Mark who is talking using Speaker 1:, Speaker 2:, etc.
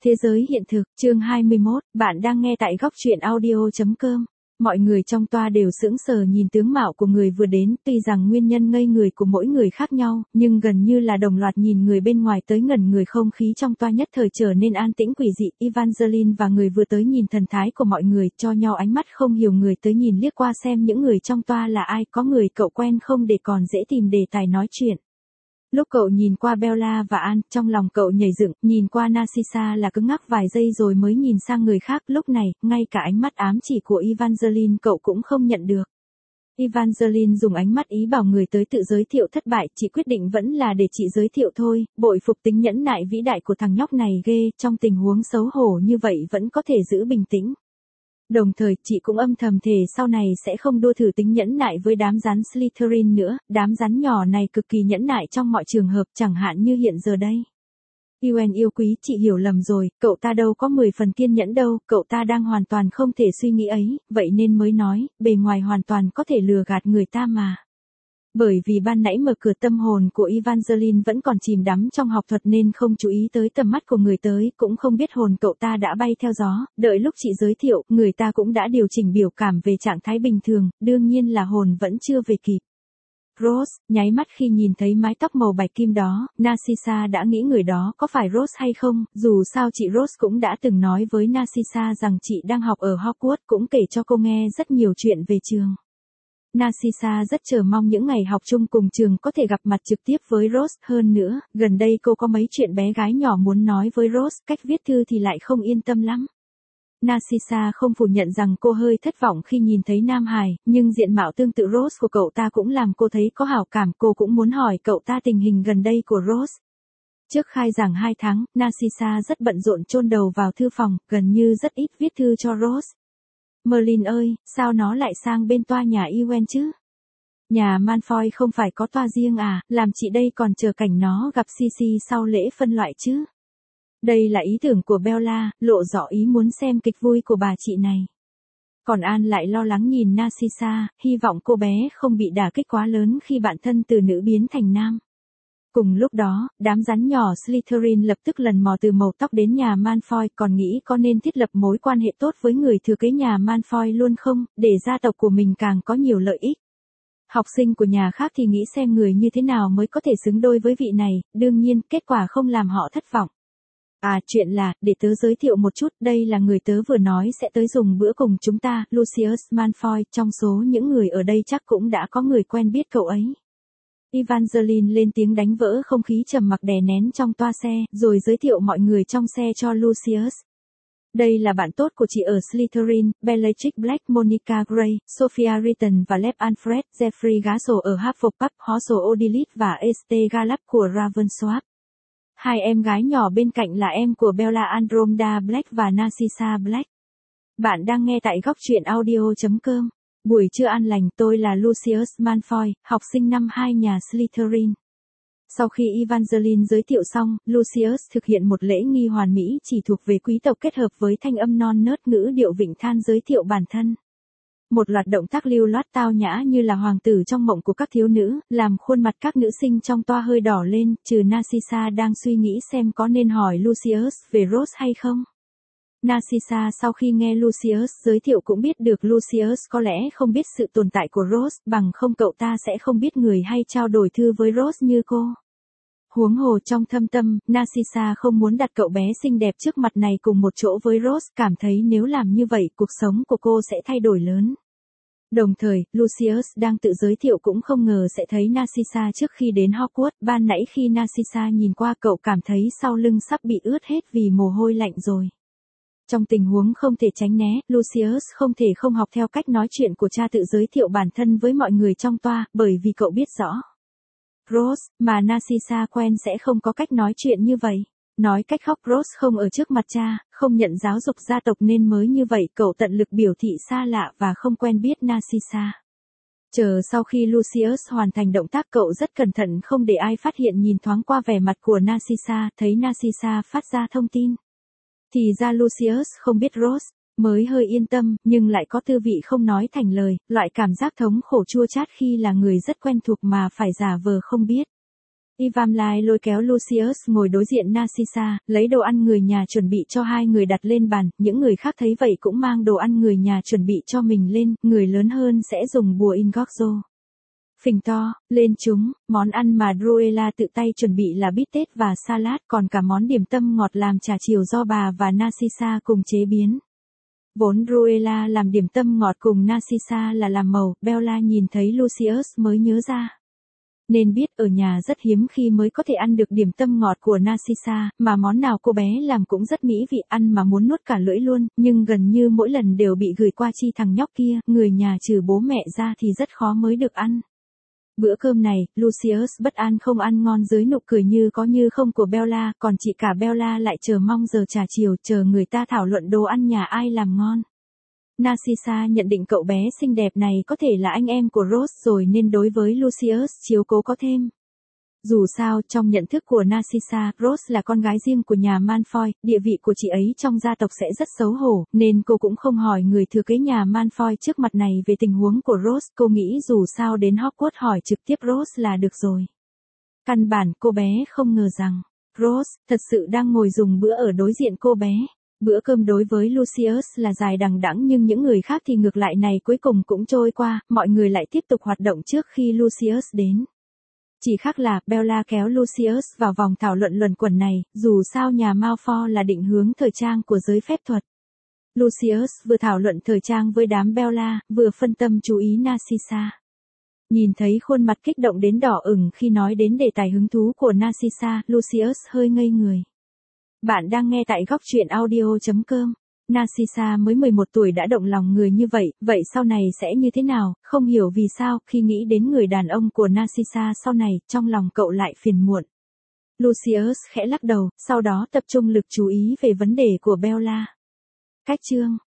Speaker 1: Thế giới hiện thực, chương 21, bạn đang nghe tại góc truyện audio.com. Mọi người trong toa đều sững sờ nhìn tướng mạo của người vừa đến, tuy rằng nguyên nhân ngây người của mỗi người khác nhau, nhưng gần như là đồng loạt nhìn người bên ngoài tới ngẩn người, không khí trong toa nhất thời trở nên an tĩnh quỷ dị. Evangeline và người vừa tới nhìn thần thái của mọi người, cho nhau ánh mắt không hiểu, người tới nhìn liếc qua xem những người trong toa là ai, có người cậu quen không để còn dễ tìm đề tài nói chuyện. Lúc cậu nhìn qua Bella và An, trong lòng cậu nhảy dựng, nhìn qua Narcissa là cứng ngắc vài giây rồi mới nhìn sang người khác. Lúc này, ngay cả ánh mắt ám chỉ của Evangeline cậu cũng không nhận được. Evangeline dùng ánh mắt ý bảo người tới tự giới thiệu. Thất bại, chị quyết định vẫn là để chị giới thiệu thôi. Bội phục tính nhẫn nại vĩ đại của thằng nhóc này ghê, trong tình huống xấu hổ như vậy vẫn có thể giữ bình tĩnh. Đồng thời, chị cũng âm thầm thề sau này sẽ không đua thử tính nhẫn nại với đám rắn Slytherin nữa, đám rắn nhỏ này cực kỳ nhẫn nại trong mọi trường hợp, chẳng hạn như hiện giờ đây. Ewan yêu quý, chị hiểu lầm rồi, cậu ta đâu có 10 phần kiên nhẫn đâu, cậu ta đang hoàn toàn không thể suy nghĩ ấy, vậy nên mới nói, bề ngoài hoàn toàn có thể lừa gạt người ta mà. Bởi vì ban nãy mở cửa tâm hồn của Evangeline vẫn còn chìm đắm trong học thuật nên không chú ý tới tầm mắt của người tới, cũng không biết hồn cậu ta đã bay theo gió, đợi lúc chị giới thiệu, người ta cũng đã điều chỉnh biểu cảm về trạng thái bình thường, đương nhiên là hồn vẫn chưa về kịp. Rose, nháy mắt khi nhìn thấy mái tóc màu bạch kim đó, Narcissa đã nghĩ người đó có phải Rose hay không, dù sao chị Rose cũng đã từng nói với Narcissa rằng chị đang học ở Hogwarts, cũng kể cho cô nghe rất nhiều chuyện về trường. Narcissa rất chờ mong những ngày học chung cùng trường có thể gặp mặt trực tiếp với Rose, hơn nữa, gần đây cô có mấy chuyện bé gái nhỏ muốn nói với Rose, cách viết thư thì lại không yên tâm lắm. Narcissa không phủ nhận rằng cô hơi thất vọng khi nhìn thấy Nam Hải, nhưng diện mạo tương tự Rose của cậu ta cũng làm cô thấy có hảo cảm, cô cũng muốn hỏi cậu ta tình hình gần đây của Rose. Trước khai giảng 2 tháng, Narcissa rất bận rộn chôn đầu vào thư phòng, gần như rất ít viết thư cho Rose. Merlin ơi, sao nó lại sang bên toa nhà Ewan chứ? Nhà Malfoy không phải có toa riêng à, làm chị đây còn chờ cảnh nó gặp Sisi sau lễ phân loại chứ? Đây là ý tưởng của Bella, lộ rõ ý muốn xem kịch vui của bà chị này. Còn An lại lo lắng nhìn Narcissa, hy vọng cô bé không bị đả kích quá lớn khi bản thân từ nữ biến thành nam. Cùng lúc đó, đám rắn nhỏ Slytherin lập tức lần mò từ màu tóc đến nhà Malfoy, còn nghĩ có nên thiết lập mối quan hệ tốt với người thừa kế nhà Malfoy luôn không, để gia tộc của mình càng có nhiều lợi ích. Học sinh của nhà khác thì nghĩ xem người như thế nào mới có thể xứng đôi với vị này, đương nhiên, kết quả không làm họ thất vọng. À, chuyện là, để tớ giới thiệu một chút, đây là người tớ vừa nói sẽ tới dùng bữa cùng chúng ta, Lucius Malfoy, trong số những người ở đây chắc cũng đã có người quen biết cậu ấy. Evangeline lên tiếng đánh vỡ không khí trầm mặc đè nén trong toa xe, rồi giới thiệu mọi người trong xe cho Lucius. Đây là bạn tốt của chị ở Slytherin, Bellatrix Black, Monica Gray, Sophia Riton và Lev Alfred, Jeffrey Gassel ở Hufflepuff, Horsel Odilit và Este Galap của Ravensworth. Hai em gái nhỏ bên cạnh là em của Bella Andromeda Black và Narcissa Black. Bạn đang nghe tại góc truyện audio.com. Buổi trưa an lành, tôi là Lucius Malfoy, học sinh năm 2 nhà Slytherin. Sau khi Evangeline giới thiệu xong, Lucius thực hiện một lễ nghi hoàn mỹ chỉ thuộc về quý tộc kết hợp với thanh âm non nớt ngữ điệu vịnh than giới thiệu bản thân. Một loạt động tác lưu loát tao nhã như là hoàng tử trong mộng của các thiếu nữ, làm khuôn mặt các nữ sinh trong toa hơi đỏ lên, trừ Narcissa đang suy nghĩ xem có nên hỏi Lucius về Rose hay không. Narcissa sau khi nghe Lucius giới thiệu cũng biết được Lucius có lẽ không biết sự tồn tại của Rose, bằng không cậu ta sẽ không biết người hay trao đổi thư với Rose như cô. Huống hồ trong thâm tâm, Narcissa không muốn đặt cậu bé xinh đẹp trước mặt này cùng một chỗ với Rose, cảm thấy nếu làm như vậy cuộc sống của cô sẽ thay đổi lớn. Đồng thời, Lucius đang tự giới thiệu cũng không ngờ sẽ thấy Narcissa trước khi đến Hogwarts, ban nãy khi Narcissa nhìn qua cậu cảm thấy sau lưng sắp bị ướt hết vì mồ hôi lạnh rồi. Trong tình huống không thể tránh né, Lucius không thể không học theo cách nói chuyện của cha tự giới thiệu bản thân với mọi người trong toa, bởi vì cậu biết rõ. Rose, mà Narcissa quen sẽ không có cách nói chuyện như vậy. Nói cách khác Rose không ở trước mặt cha, không nhận giáo dục gia tộc nên mới như vậy, cậu tận lực biểu thị xa lạ và không quen biết Narcissa. Chờ sau khi Lucius hoàn thành động tác cậu rất cẩn thận không để ai phát hiện nhìn thoáng qua vẻ mặt của Narcissa, thấy Narcissa phát ra thông tin. Thì ra Lucius không biết Rose, mới hơi yên tâm, nhưng lại có tư vị không nói thành lời, loại cảm giác thống khổ chua chát khi là người rất quen thuộc mà phải giả vờ không biết. Ivamlai lôi kéo Lucius ngồi đối diện Narcissa, lấy đồ ăn người nhà chuẩn bị cho hai người đặt lên bàn, những người khác thấy vậy cũng mang đồ ăn người nhà chuẩn bị cho mình lên, người lớn hơn sẽ dùng bùa Ingorzo. Phình to, lên chúng, món ăn mà Druella tự tay chuẩn bị là bít tết và salad, còn cả món điểm tâm ngọt làm trà chiều do bà và Narcissa cùng chế biến. Vốn Druella làm điểm tâm ngọt cùng Narcissa là làm màu, Bella nhìn thấy Lucius mới nhớ ra. Nên biết ở nhà rất hiếm khi mới có thể ăn được điểm tâm ngọt của Narcissa, mà món nào cô bé làm cũng rất mỹ vị, ăn mà muốn nuốt cả lưỡi luôn, nhưng gần như mỗi lần đều bị gửi qua chi thằng nhóc kia, người nhà trừ bố mẹ ra thì rất khó mới được ăn. Bữa cơm này, Lucius bất an không ăn ngon dưới nụ cười như có như không của Bella, còn chị cả Bella lại chờ mong giờ trà chiều, chờ người ta thảo luận đồ ăn nhà ai làm ngon. Narcissa nhận định cậu bé xinh đẹp này có thể là anh em của Rose rồi nên đối với Lucius chiếu cố có thêm. Dù sao, trong nhận thức của Narcissa, Rose là con gái riêng của nhà Malfoy, địa vị của chị ấy trong gia tộc sẽ rất xấu hổ, nên cô cũng không hỏi người thừa kế nhà Malfoy trước mặt này về tình huống của Rose, cô nghĩ dù sao đến Hogwarts hỏi trực tiếp Rose là được rồi. Căn bản cô bé không ngờ rằng, Rose thật sự đang ngồi dùng bữa ở đối diện cô bé. Bữa cơm đối với Lucius là dài đằng đẵng nhưng những người khác thì ngược lại này cuối cùng cũng trôi qua, mọi người lại tiếp tục hoạt động trước khi Lucius đến. Chỉ khác là, Bella kéo Lucius vào vòng thảo luận luẩn quẩn này, dù sao nhà Malfoy là định hướng thời trang của giới phép thuật. Lucius vừa thảo luận thời trang với đám Bella, vừa phân tâm chú ý Narcissa. Nhìn thấy khuôn mặt kích động đến đỏ ửng khi nói đến đề tài hứng thú của Narcissa, Lucius hơi ngây người. Bạn đang nghe tại góc truyện audio.com. Narcissa mới 11 tuổi đã động lòng người như vậy, vậy sau này sẽ như thế nào, không hiểu vì sao, khi nghĩ đến người đàn ông của Narcissa sau này, trong lòng cậu lại phiền muộn. Lucius khẽ lắc đầu, sau đó tập trung lực chú ý về vấn đề của Bella. Cách chương